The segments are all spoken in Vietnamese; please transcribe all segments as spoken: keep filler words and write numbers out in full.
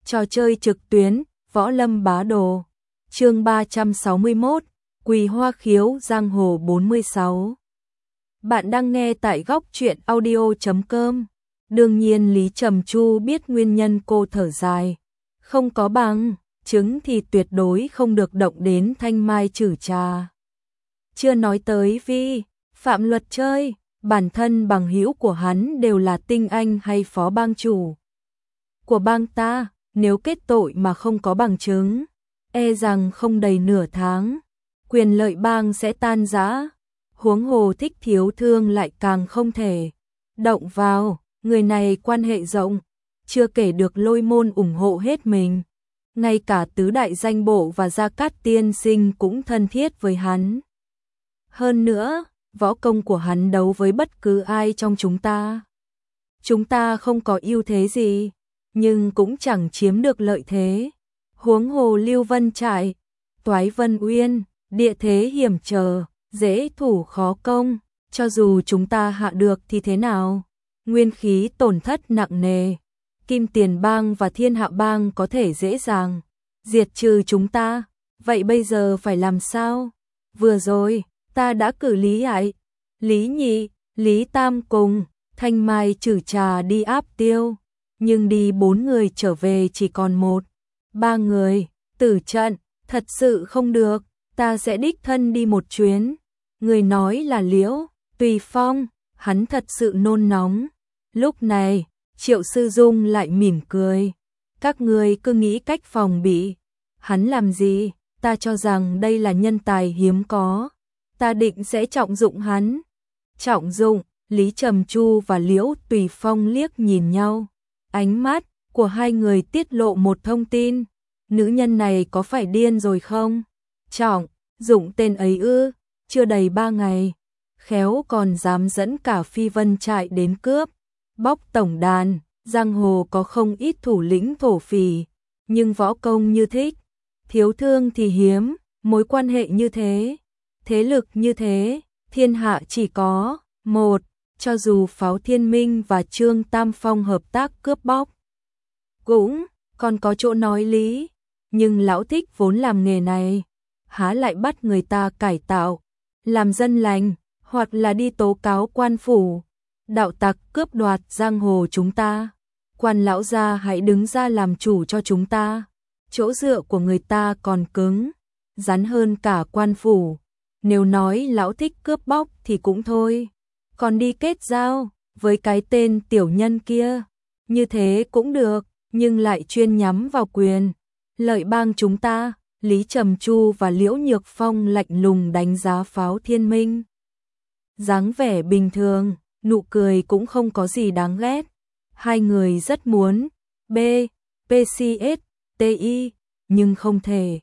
Trò chơi trực tuyến, Võ Lâm Bá Đồ. Chương ba trăm sáu mươi mốt, Quỳ Hoa Khiếu Giang Hồ bốn mươi sáu. Bạn đang nghe tại góc truyện audio chấm com. Đương nhiên Lý Trầm Chu biết nguyên nhân cô thở dài. Không có bằng chứng thì tuyệt đối không được động đến thanh mai chử trà. Chưa nói tới vi phạm luật chơi, bản thân bằng hữu của hắn đều là tinh anh hay phó bang chủ của bang ta, nếu kết tội mà không có bằng chứng, e rằng không đầy nửa tháng, quyền lợi bang sẽ tan rã. Huống hồ Thích Thiếu Thương lại càng không thể động vào, người này quan hệ rộng, chưa kể được Lôi Môn ủng hộ hết mình, ngay cả tứ đại danh bộ và Gia Cát tiên sinh cũng thân thiết với hắn. Hơn nữa, võ công của hắn đấu với bất cứ ai trong chúng ta. Chúng ta không có ưu thế gì, nhưng cũng chẳng chiếm được lợi thế. Huống hồ Lưu Vân Trại, Toái Vân Uyên, địa thế hiểm trở, dễ thủ khó công, cho dù chúng ta hạ được thì thế nào? Nguyên khí tổn thất nặng nề, Kim Tiền Bang và Thiên Hạ Bang có thể dễ dàng diệt trừ chúng ta, vậy bây giờ phải làm sao? Vừa rồi, ta đã cử Lý Ải, Lý Nhị, Lý Tam cùng thanh mai chử trà đi áp tiêu, nhưng đi bốn người trở về chỉ còn một, ba người, tử trận, thật sự không được, ta sẽ đích thân đi một chuyến. Người nói là Liễu Tùy Phong, hắn thật sự nôn nóng. Lúc này, Triệu Sư Dung lại mỉm cười. Các ngươi cứ nghĩ cách phòng bị. Hắn làm gì? Ta cho rằng đây là nhân tài hiếm có. Ta định sẽ trọng dụng hắn. Trọng dụng, Lý Trầm Chu và Liễu Tùy Phong liếc nhìn nhau. Ánh mắt của hai người tiết lộ một thông tin. Nữ nhân này có phải điên rồi không? Trọng dụng tên ấy ư? Chưa đầy ba ngày, khéo còn dám dẫn cả Phi Vân Trại đến cướp, bóc tổng đàn. Giang hồ có không ít thủ lĩnh thổ phỉ, nhưng võ công như Thích Thiếu Thương thì hiếm. Mối quan hệ như thế, thế lực như thế, thiên hạ chỉ có một. Cho dù Pháo Thiên Minh và Trương Tam Phong hợp tác cướp bóc, cũng còn có chỗ nói lý. Nhưng lão Thích vốn làm nghề này, há lại bắt người ta cải tạo làm dân lành, hoặc là đi tố cáo quan phủ đạo tặc cướp đoạt giang hồ chúng ta. Quan lão gia hãy đứng ra làm chủ cho chúng ta. Chỗ dựa của người ta còn cứng rắn hơn cả quan phủ. Nếu nói lão Thích cướp bóc thì cũng thôi, còn đi kết giao với cái tên tiểu nhân kia, như thế cũng được, nhưng lại chuyên nhắm vào quyền lợi bang chúng ta. Lý Trầm Chu và Liễu Nhược Phong lạnh lùng đánh giá Pháo Thiên Minh. Dáng vẻ bình thường, nụ cười cũng không có gì đáng ghét. Hai người rất muốn B, pê xê ét, tê i, nhưng không thể.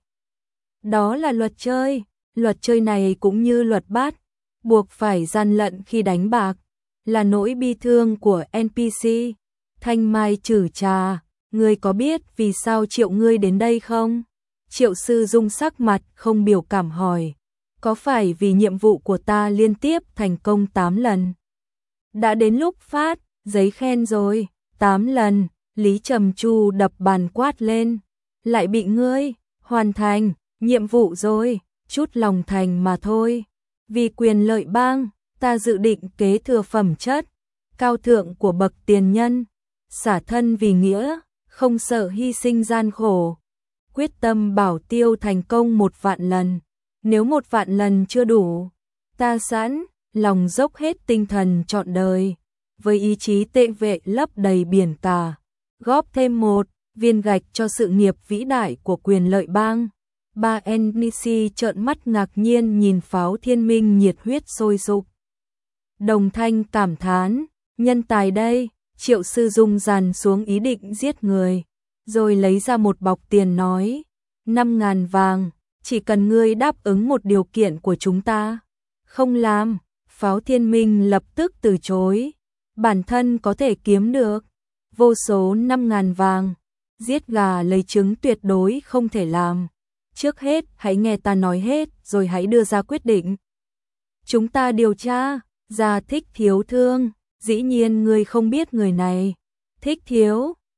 Đó là luật chơi, luật chơi này cũng như luật bát, buộc phải gian lận khi đánh bạc, là nỗi bi thương của en pê xê. Thanh mai chử trà, ngươi có biết vì sao triệu ngươi đến đây không? Triệu Sư Dung sắc mặt không biểu cảm hỏi. Có phải vì nhiệm vụ của ta liên tiếp thành công tám lần? Đã đến lúc phát giấy khen rồi. tám lần, Lý Trầm Chu đập bàn quát lên. Lại bị ngươi hoàn thành nhiệm vụ rồi, chút lòng thành mà thôi. Vì quyền lợi bang, ta dự định kế thừa phẩm chất cao thượng của bậc tiền nhân, xả thân vì nghĩa, không sợ hy sinh gian khổ. Quyết tâm bảo tiêu thành công một vạn lần. Nếu một vạn lần chưa đủ, ta sẵn lòng dốc hết tinh thần trọn đời, với ý chí tệ vệ lấp đầy biển cả, góp thêm một viên gạch cho sự nghiệp vĩ đại của quyền lợi bang. Ba en pê xê trợn mắt ngạc nhiên nhìn Pháo Thiên Minh nhiệt huyết sôi sục. Đồng thanh cảm thán, nhân tài đây. Triệu Sư Dung dàn xuống ý định giết người, rồi lấy ra một bọc tiền nói, năm ngàn vàng, chỉ cần ngươi đáp ứng một điều kiện của chúng ta. Không làm, Pháo Thiên Minh lập tức từ chối, bản thân có thể kiếm được vô số năm ngàn vàng, giết gà lấy trứng tuyệt đối không thể làm. Trước hết hãy nghe ta nói hết rồi hãy đưa ra quyết định. Chúng ta điều tra ra Thích Thiếu Thương, dĩ nhiên ngươi không biết người này. Thích Thiếu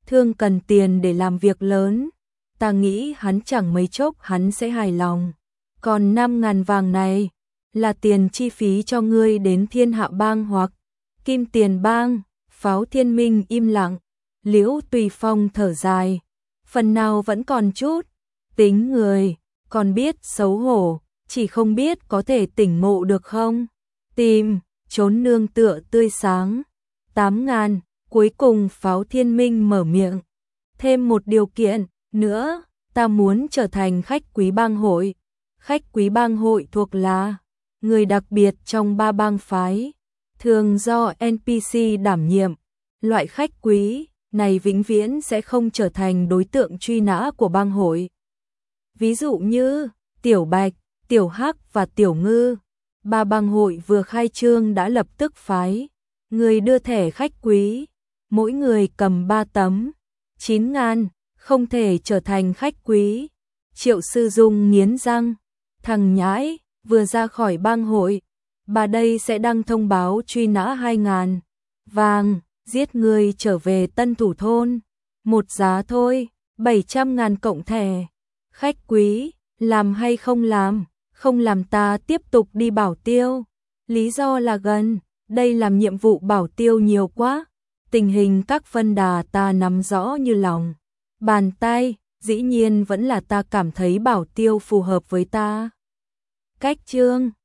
Thương cần tiền để làm việc lớn, ta nghĩ hắn chẳng mấy chốc hắn sẽ hài lòng. Còn năm ngàn vàng này là tiền chi phí cho ngươi đến Thiên Hạ Bang hoặc Kim Tiền Bang. Pháo Thiên Minh im lặng, Liễu Tùy Phong thở dài, phần nào vẫn còn chút tính người, còn biết xấu hổ, chỉ không biết có thể tỉnh ngộ được không? Tìm, trốn nương tựa tươi sáng. Tám ngàn, cuối cùng Pháo Thiên Minh mở miệng. Thêm một điều kiện nữa, ta muốn trở thành khách quý bang hội. Khách quý bang hội thuộc là người đặc biệt trong ba bang phái, thường do en pê xê đảm nhiệm. Loại khách quý này vĩnh viễn sẽ không trở thành đối tượng truy nã của bang hội. Ví dụ như Tiểu Bạch, Tiểu Hắc và Tiểu Ngư, ba bang hội vừa khai trương đã lập tức phái người đưa thẻ khách quý, mỗi người cầm ba tấm. Chín ngàn, không thể trở thành khách quý. Triệu Sư Dung nghiến răng, thằng nhãi, vừa ra khỏi bang hội, bà đây sẽ đăng thông báo truy nã hai ngàn vàng, giết người trở về Tân Thủ Thôn. Một giá thôi, bảy trăm ngàn cộng thẻ. Khách quý, làm hay không làm? Không làm ta tiếp tục đi bảo tiêu. Lý do là gần, đây làm nhiệm vụ bảo tiêu nhiều quá. Tình hình các phân đà ta nắm rõ như lòng bàn tay, dĩ nhiên vẫn là ta cảm thấy bảo tiêu phù hợp với ta. Cách chương